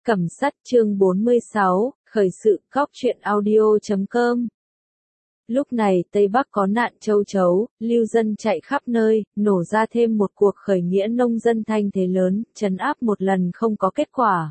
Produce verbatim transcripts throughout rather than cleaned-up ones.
Cẩm Sắt chương bốn mươi sáu, khởi sự, góc truyện audio chấm com. Lúc này Tây Bắc có nạn châu chấu, lưu dân chạy khắp nơi, nổ ra thêm một cuộc khởi nghĩa nông dân thanh thế lớn, trấn áp một lần không có kết quả.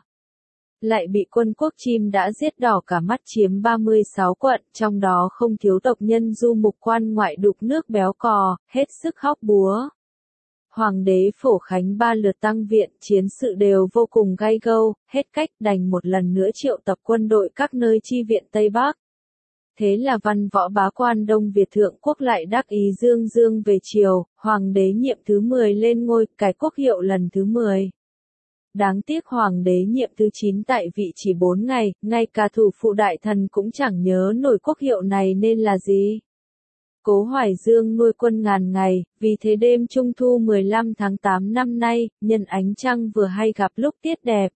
Lại bị quân quốc chim đã giết đỏ cả mắt chiếm ba mươi sáu quận, trong đó không thiếu tộc nhân du mục quan ngoại đục nước béo cò, hết sức hóc búa. Hoàng đế Phổ Khánh ba lượt tăng viện, chiến sự đều vô cùng gay gâu, hết cách đành một lần nữa triệu tập quân đội các nơi chi viện Tây Bắc. Thế là văn võ bá quan Đông Việt Thượng Quốc lại đắc ý dương dương về triều, hoàng đế nhiệm thứ mười lên ngôi, cải quốc hiệu lần thứ mười. Đáng tiếc hoàng đế nhiệm thứ chín tại vị chỉ bốn ngày, ngay cả thủ phụ đại thần cũng chẳng nhớ nổi quốc hiệu này nên là gì. Cố Hoài Dương nuôi quân ngàn ngày, vì thế đêm Trung thu mười lăm tháng tám năm nay, nhân ánh trăng vừa hay gặp lúc tiết đẹp.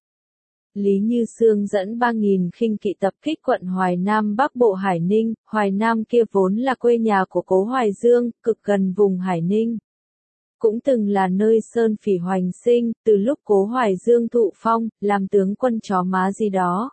Lý Như Xương dẫn ba nghìn khinh kỵ tập kích quận Hoài Nam Bắc Bộ Hải Ninh, Hoài Nam kia vốn là quê nhà của Cố Hoài Dương, cực gần vùng Hải Ninh. Cũng từng là nơi Sơn Phỉ hoành sinh, từ lúc Cố Hoài Dương thụ phong, làm tướng quân chó má gì đó.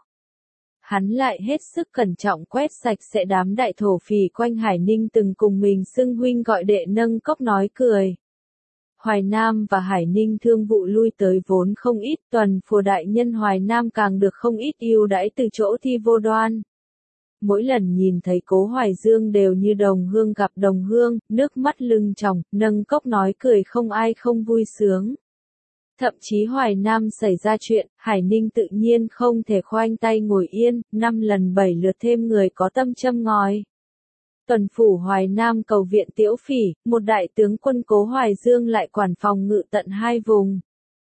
Hắn lại hết sức cẩn trọng quét sạch sẽ đám đại thổ phỉ quanh Hải Ninh từng cùng mình xưng huynh gọi đệ nâng cốc nói cười. Hoài Nam và Hải Ninh thương vụ lui tới vốn không ít, tuần phù đại nhân Hoài Nam càng được không ít ưu đãi từ chỗ Thi Vô Đoan. Mỗi lần nhìn thấy Cố Hoài Dương đều như đồng hương gặp đồng hương, nước mắt lưng tròng, nâng cốc nói cười không ai không vui sướng. Thậm chí Hoài Nam xảy ra chuyện, Hải Ninh tự nhiên không thể khoanh tay ngồi yên, năm lần bảy lượt thêm người có tâm châm ngòi. Tuần phủ Hoài Nam cầu viện Tiễu Phỉ, một đại tướng quân Cố Hoài Dương lại quản phòng ngự tận hai vùng.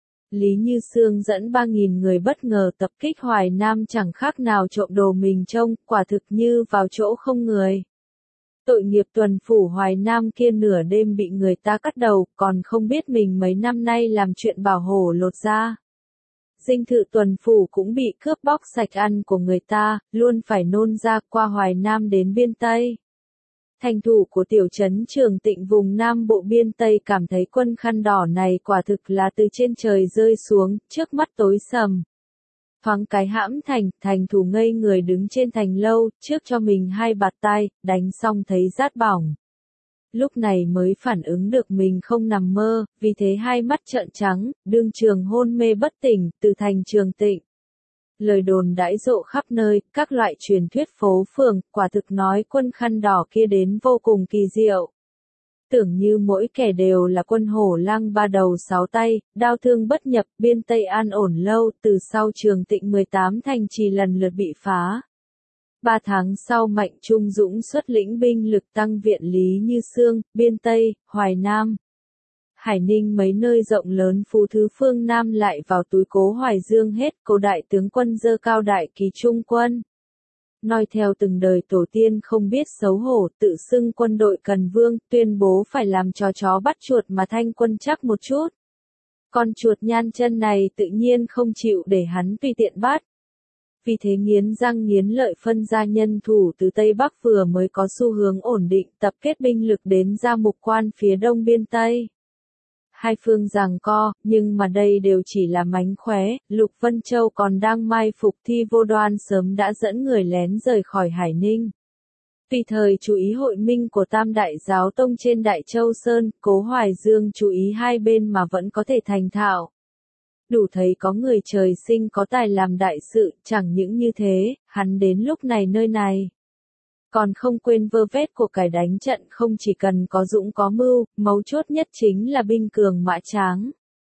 Lý Như Xương dẫn ba nghìn người bất ngờ tập kích Hoài Nam chẳng khác nào trộm đồ mình trông, quả thực như vào chỗ không người. Tội nghiệp tuần phủ Hoài Nam kia nửa đêm bị người ta cắt đầu, còn không biết mình mấy năm nay làm chuyện bảo hổ lột da. Dinh thự tuần phủ cũng bị cướp bóc sạch ăn của người ta, luôn phải nôn ra qua Hoài Nam đến biên Tây. Thành thủ của tiểu trấn Trường Tịnh vùng Nam Bộ biên Tây cảm thấy quân khăn đỏ này quả thực là từ trên trời rơi xuống, trước mắt tối sầm. Thoáng cái hãm thành, thành thủ ngây người đứng trên thành lâu, trước cho mình hai bạt tai, đánh xong thấy rát bỏng. Lúc này mới phản ứng được mình không nằm mơ, vì thế hai mắt trợn trắng, đương trường hôn mê bất tỉnh, từ thành Trường Tịnh. Lời đồn đãi rộ khắp nơi, các loại truyền thuyết phố phường, quả thực nói quân khăn đỏ kia đến vô cùng kỳ diệu. Tưởng như mỗi kẻ đều là quân hổ lang ba đầu sáu tay, đao thương bất nhập, biên Tây an ổn lâu, từ sau Trường Tịnh mười tám thành trì lần lượt bị phá. Ba tháng sau Mạnh Trung Dũng xuất lĩnh binh lực tăng viện Lý Như Xương, biên Tây, Hoài Nam. Hải Ninh mấy nơi rộng lớn phú thứ phương Nam lại vào túi Cố Hoài Dương hết, Cố đại tướng quân dơ cao đại kỳ trung quân. Noi theo từng đời tổ tiên không biết xấu hổ, tự xưng quân đội cần vương, tuyên bố phải làm trò chó bắt chuột mà thanh quân chắc một chút. Con chuột nhan chân này tự nhiên không chịu để hắn tùy tiện bắt. Vì thế nghiến răng nghiến lợi phân ra nhân thủ từ Tây Bắc vừa mới có xu hướng ổn định, tập kết binh lực đến ra mục quan phía đông biên Tây. Hai phương giằng co, nhưng mà đây đều chỉ là mánh khóe, Lục Vân Châu còn đang mai phục Thi Vô Đoan sớm đã dẫn người lén rời khỏi Hải Ninh. Tùy thời chú ý hội minh của Tam Đại Giáo Tông trên Đại Châu Sơn, Cố Hoài Dương chú ý hai bên mà vẫn có thể thành thạo. Đủ thấy có người trời sinh có tài làm đại sự, chẳng những như thế, hắn đến lúc này nơi này. Còn không quên vơ vét của cải đánh trận không chỉ cần có dũng có mưu, mấu chốt nhất chính là binh cường mã tráng.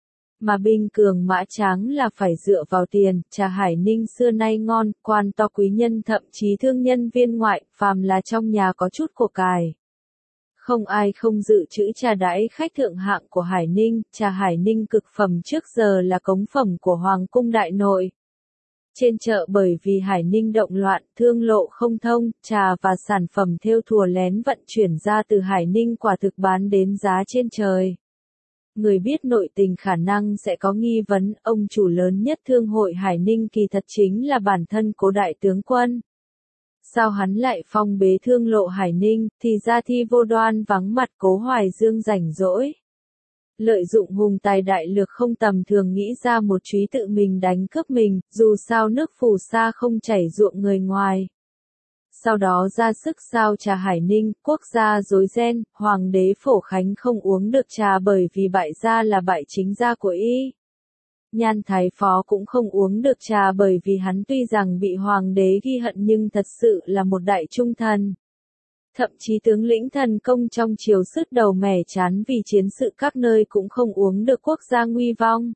Mà binh cường mã tráng là phải dựa vào tiền, trà Hải Ninh xưa nay ngon, quan to quý nhân thậm chí thương nhân viên ngoại, phàm là trong nhà có chút của cải. Không ai không dự trữ trà đãi khách thượng hạng của Hải Ninh, trà Hải Ninh cực phẩm trước giờ là cống phẩm của Hoàng cung đại nội. Trên chợ bởi vì Hải Ninh động loạn, thương lộ không thông, trà và sản phẩm thêu thùa lén vận chuyển ra từ Hải Ninh quả thực bán đến giá trên trời. Người biết nội tình khả năng sẽ có nghi vấn, ông chủ lớn nhất thương hội Hải Ninh kỳ thật chính là bản thân Cố đại tướng quân. Sao hắn lại phong bế thương lộ Hải Ninh, thì ra Thi Vô Đoan vắng mặt Cố Hoài Dương rảnh rỗi. lợi dụng hùng tài đại lược không tầm thường nghĩ ra một chúy tự mình đánh cướp mình, dù sao nước phù sa không chảy ruộng người ngoài. Sau đó ra sức sao trà Hải Ninh, quốc gia rối ren, hoàng đế Phổ Khánh không uống được trà bởi vì bại gia là bại chính gia của y. Nhan Thái Phó cũng không uống được trà bởi vì hắn tuy rằng bị hoàng đế ghi hận nhưng thật sự là một đại trung thần. Thậm chí tướng lĩnh thần công trong triều sứt đầu mẻ chán vì chiến sự các nơi cũng không uống được quốc gia nguy vong.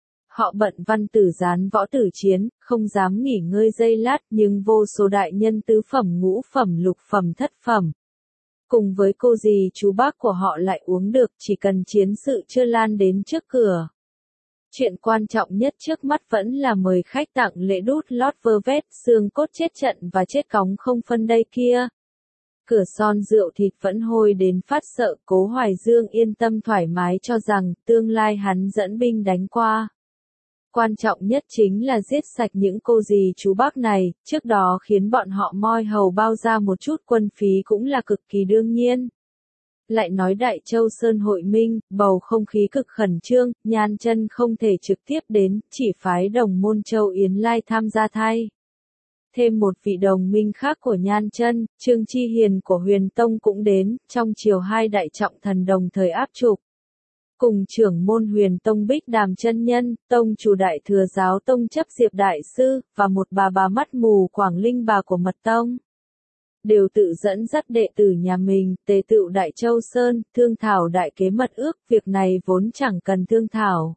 Họ bận văn tử gián võ tử chiến, không dám nghỉ ngơi giây lát nhưng vô số đại nhân tứ phẩm ngũ phẩm lục phẩm thất phẩm. Cùng với cô dì chú bác của họ lại uống được chỉ cần chiến sự chưa lan đến trước cửa. Chuyện quan trọng nhất trước mắt vẫn là mời khách tặng lễ đút lót vơ vét, xương cốt chết trận và chết cóng không phân đây kia. Cửa son rượu thịt vẫn hôi đến phát sợ, Cố Hoài Dương yên tâm thoải mái cho rằng tương lai hắn dẫn binh đánh qua. Quan trọng nhất chính là giết sạch những cô dì chú bác này, trước đó khiến bọn họ moi hầu bao ra một chút quân phí cũng là cực kỳ đương nhiên. Lại nói Đại Châu Sơn hội minh, bầu không khí cực khẩn trương, Nhan Chân không thể trực tiếp đến, chỉ phái đồng môn Châu Yến Lai tham gia thay. Thêm một vị đồng minh khác của Nhan Chân, Trương Chi Hiền của Huyền Tông cũng đến, trong chiều hai đại trọng thần đồng thời áp trục. Cùng trưởng môn Huyền Tông Bích Đàm chân nhân, tông chủ Đại Thừa Giáo Tông chấp Diệp Đại Sư, và một bà bà mắt mù Quảng Linh bà của Mật Tông. Đều tự dẫn dắt đệ tử nhà mình, tề tựu Đại Châu Sơn, thương thảo đại kế mật ước, việc này vốn chẳng cần thương thảo.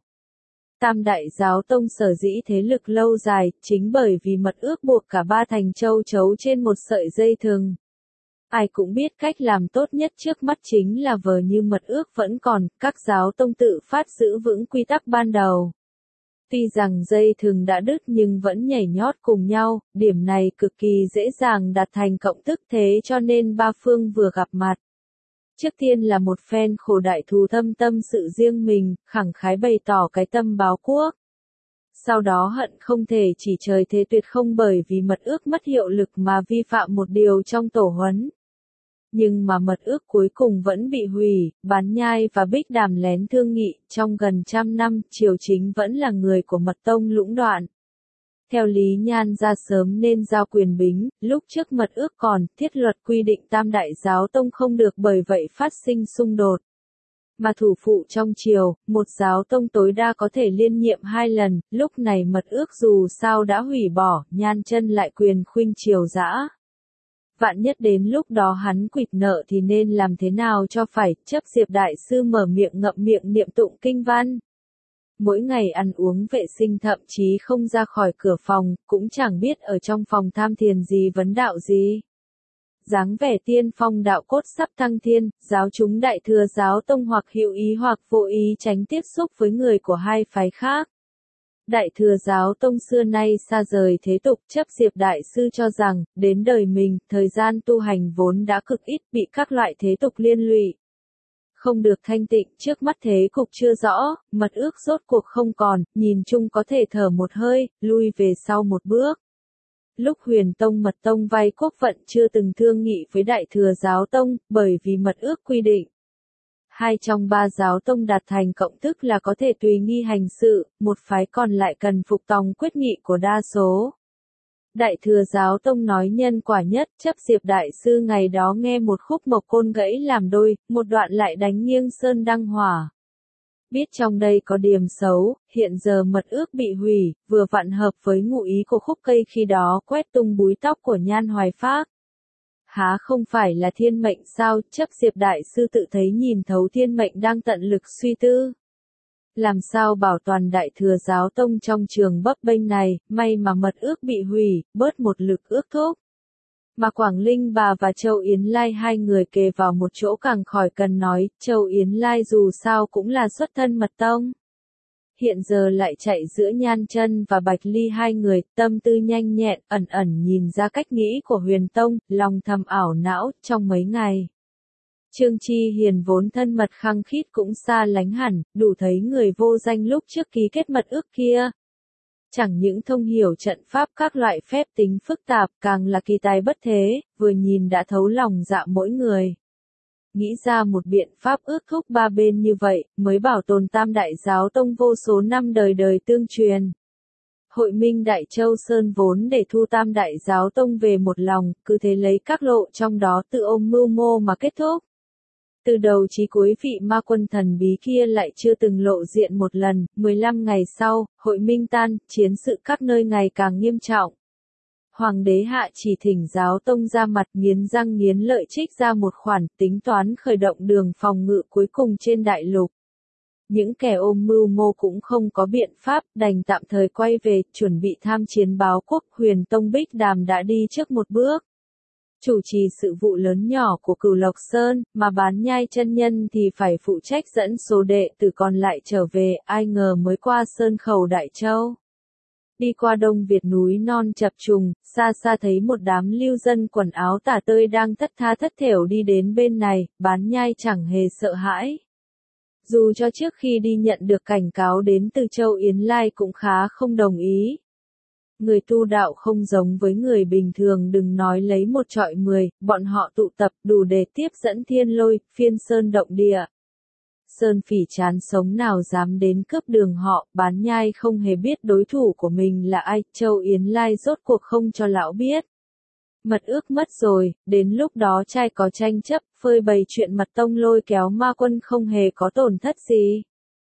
Tam Đại Giáo Tông sở dĩ thế lực lâu dài, chính bởi vì mật ước buộc cả ba thành châu chấu trên một sợi dây thừng. Ai cũng biết cách làm tốt nhất trước mắt chính là vờ như mật ước vẫn còn, các giáo tông tự phát giữ vững quy tắc ban đầu. Tuy rằng dây thừng đã đứt nhưng vẫn nhảy nhót cùng nhau, điểm này cực kỳ dễ dàng đạt thành cộng thức thế cho nên ba phương vừa gặp mặt. Trước tiên là một phen khổ đại thù thâm tâm sự riêng mình, khẳng khái bày tỏ cái tâm báo quốc. Sau đó hận không thể chỉ trời thế tuyệt không bởi vì mật ước mất hiệu lực mà vi phạm một điều trong tổ huấn. Nhưng mà mật ước cuối cùng vẫn bị hủy, Bán Nhai và Bích Đàm lén thương nghị, trong gần trăm năm, triều chính vẫn là người của Mật Tông lũng đoạn. Theo lý Nhan ra sớm nên giao quyền bính, lúc trước mật ước còn, thiết luật quy định Tam Đại Giáo Tông không được bởi vậy phát sinh xung đột. Mà thủ phụ trong triều, một giáo tông tối đa có thể liên nhiệm hai lần, lúc này mật ước dù sao đã hủy bỏ, Nhan Chân lại quyền khuynh triều dã. Vạn nhất đến lúc đó hắn quỵt nợ thì nên làm thế nào cho phải, chấp Diệp Đại Sư mở miệng ngậm miệng niệm tụng kinh văn. Mỗi ngày ăn uống vệ sinh thậm chí không ra khỏi cửa phòng, cũng chẳng biết ở trong phòng tham thiền gì vấn đạo gì. Dáng vẻ tiên phong đạo cốt sắp thăng thiên, giáo chúng Đại Thừa Giáo Tông hoặc hữu ý hoặc vô ý tránh tiếp xúc với người của hai phái khác. Đại Thừa Giáo Tông xưa nay xa rời thế tục, chấp Diệp Đại Sư cho rằng, đến đời mình, thời gian tu hành vốn đã cực ít bị các loại thế tục liên lụy. Không được thanh tịnh, trước mắt thế cục chưa rõ, mật ước rốt cuộc không còn, nhìn chung có thể thở một hơi, lui về sau một bước. Lúc Huyền Tông Mật Tông vay quốc vận chưa từng thương nghị với Đại Thừa Giáo Tông, bởi vì mật ước quy định. Hai trong ba giáo tông đạt thành cộng thức là có thể tùy nghi hành sự, một phái còn lại cần phục tòng quyết nghị của đa số. Đại Thừa Giáo Tông nói nhân quả nhất, chấp Diệp Đại Sư ngày đó nghe một khúc mộc côn gãy làm đôi, một đoạn lại đánh nghiêng sơn đăng hỏa. Biết trong đây có điểm xấu, hiện giờ mật ước bị hủy, vừa vặn hợp với ngụ ý của khúc cây khi đó quét tung búi tóc của Nhan Hoài Phác. Há không phải là thiên mệnh sao, chấp Diệp Đại Sư tự thấy nhìn thấu thiên mệnh đang tận lực suy tư. Làm sao bảo toàn Đại Thừa Giáo Tông trong trường bấp bênh này, may mà mật ước bị hủy, bớt một lực ước thúc. Mà Quảng Linh bà và Châu Yến Lai hai người kề vào một chỗ càng khỏi cần nói, Châu Yến Lai dù sao cũng là xuất thân Mật Tông. Hiện giờ lại chạy giữa Nhan Chân và Bạch Ly hai người, tâm tư nhanh nhẹn, ẩn ẩn nhìn ra cách nghĩ của Huyền Tông, lòng thầm ảo não, trong mấy ngày. Trương Chi Hiền vốn thân mật khăng khít cũng xa lánh hẳn, đủ thấy người vô danh lúc trước ký kết mật ước kia. Chẳng những thông hiểu trận pháp các loại phép tính phức tạp, càng là kỳ tài bất thế, vừa nhìn đã thấu lòng dạ mỗi người. nghĩ ra một biện pháp ước thúc ba bên như vậy, mới bảo tồn Tam Đại Giáo Tông vô số năm đời đời tương truyền. Hội minh Đại Châu Sơn vốn để thu Tam Đại Giáo Tông về một lòng, cứ thế lấy các lộ trong đó tự ôm mưu mô mà kết thúc. Từ đầu chí cuối vị ma quân thần bí kia lại chưa từng lộ diện một lần, mười lăm ngày sau, hội minh tan, chiến sự các nơi ngày càng nghiêm trọng. Hoàng đế hạ chỉ thỉnh giáo tông ra mặt nghiến răng nghiến lợi trích ra một khoản tính toán khởi động đường phòng ngự cuối cùng trên đại lục. Những kẻ ôm mưu mô cũng không có biện pháp, đành tạm thời quay về, chuẩn bị tham chiến báo quốc. Huyền Tông Bích Đàm đã đi trước một bước. Chủ trì sự vụ lớn nhỏ của Cửu Lộc Sơn, mà Bán Nhai chân nhân thì phải phụ trách dẫn số đệ tử còn lại trở về, ai ngờ mới qua Sơn Khẩu Đại Châu. Đi qua Đông Việt núi non chập trùng, xa xa thấy một đám lưu dân quần áo tả tơi đang thất tha thất thểu đi đến bên này, Bán Nhai chẳng hề sợ hãi. Dù cho trước khi đi nhận được cảnh cáo đến từ Châu Yến Lai cũng khá không đồng ý. Người tu đạo không giống với người bình thường, đừng nói lấy một trọi mười, bọn họ tụ tập đủ để tiếp dẫn thiên lôi, phiên sơn động địa. Sơn Phỉ chán sống nào dám đến cướp đường họ, Bán Nhai không hề biết đối thủ của mình là ai, Châu Yến Lai rốt cuộc không cho lão biết. Mật ước mất rồi, đến lúc đó trai có tranh chấp, phơi bày chuyện mật tông lôi kéo ma quân không hề có tổn thất gì.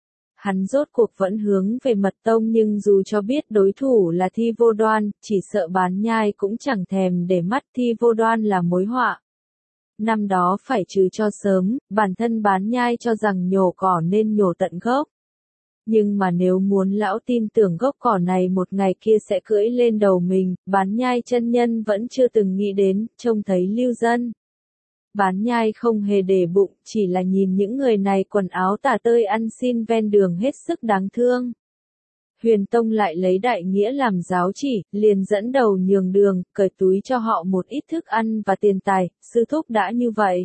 Hắn rốt cuộc vẫn hướng về mật tông, nhưng dù cho biết đối thủ là Thi Vô Đoan, chỉ sợ Bán Nhai cũng chẳng thèm để mắt. Thi Vô Đoan là mối họa. Năm đó phải trừ cho sớm, bản thân Bán Nhai cho rằng nhổ cỏ nên nhổ tận gốc. Nhưng mà nếu muốn lão tin tưởng gốc cỏ này một ngày kia sẽ cưỡi lên đầu mình, Bán Nhai chân nhân vẫn chưa từng nghĩ đến. Trông thấy lưu dân, Bán Nhai không hề để bụng, chỉ là nhìn những người này quần áo tả tơi ăn xin ven đường hết sức đáng thương. Huyền Tông lại lấy đại nghĩa làm giáo chỉ, liền dẫn đầu nhường đường, cởi túi cho họ một ít thức ăn và tiền tài. Sư thúc đã như vậy.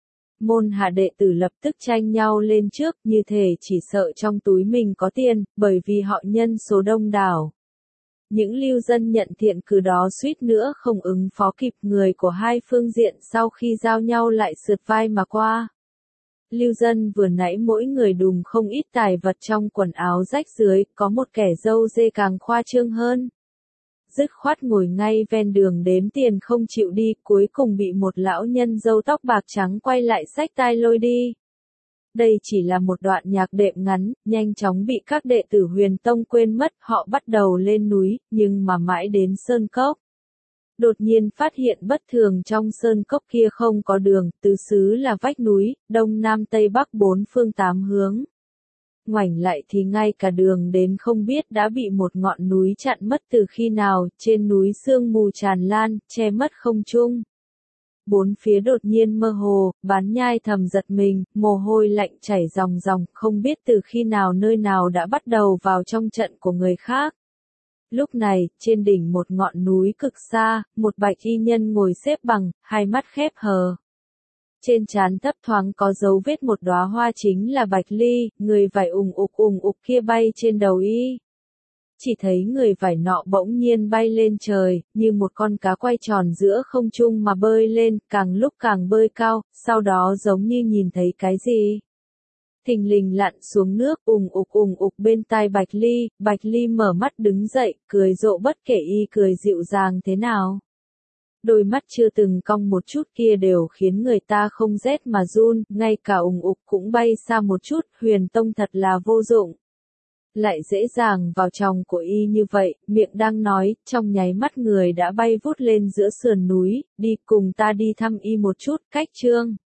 Môn hạ đệ tử lập tức tranh nhau lên trước, như thể chỉ sợ trong túi mình có tiền, bởi vì họ nhân số đông đảo. Những lưu dân nhận thiện cử đó suýt nữa không ứng phó kịp, người của hai phương diện sau khi giao nhau lại sượt vai mà qua. Lưu dân vừa nãy mỗi người đùm không ít tài vật trong quần áo rách rưới, có một kẻ râu dê càng khoa trương hơn. Dứt khoát ngồi ngay ven đường đếm tiền không chịu đi, cuối cùng bị một lão nhân râu tóc bạc trắng quay lại xách tai lôi đi. Đây chỉ là một đoạn nhạc đệm ngắn, nhanh chóng bị các đệ tử Huyền Tông quên mất, họ bắt đầu lên núi, nhưng mà mãi đến sơn cốc. Đột nhiên phát hiện bất thường, trong sơn cốc kia không có đường, tứ xứ là vách núi, đông nam tây bắc bốn phương tám hướng. Ngoảnh lại thì ngay cả đường đến không biết đã bị một ngọn núi chặn mất từ khi nào, trên núi sương mù tràn lan, che mất không trung. Bốn phía đột nhiên mơ hồ, Bán Nhai thầm giật mình, mồ hôi lạnh chảy ròng ròng, không biết từ khi nào nơi nào đã bắt đầu vào trong trận của người khác. Lúc này, trên đỉnh một ngọn núi cực xa, một bạch y nhân ngồi xếp bằng, hai mắt khép hờ. Trên trán thấp thoáng có dấu vết một đóa hoa, chính là bạch ly, người vải ùng ục ùng ục kia bay trên đầu y. Chỉ thấy người vải nọ bỗng nhiên bay lên trời, như một con cá quay tròn giữa không trung mà bơi lên, càng lúc càng bơi cao, sau đó giống như nhìn thấy cái gì. Thình lình lặn xuống nước, ùng ục ùng ục bên tai Bạch Ly. Bạch Ly mở mắt đứng dậy, cười rộ bất kể y cười dịu dàng thế nào. Đôi mắt chưa từng cong một chút kia đều khiến người ta không rét mà run, ngay cả ùng ục cũng bay xa một chút. Huyền Tông thật là vô dụng. Lại dễ dàng vào trong của y như vậy, miệng đang nói, trong nháy mắt người đã bay vút lên giữa sườn núi, đi cùng ta đi thăm y một chút. Cách chương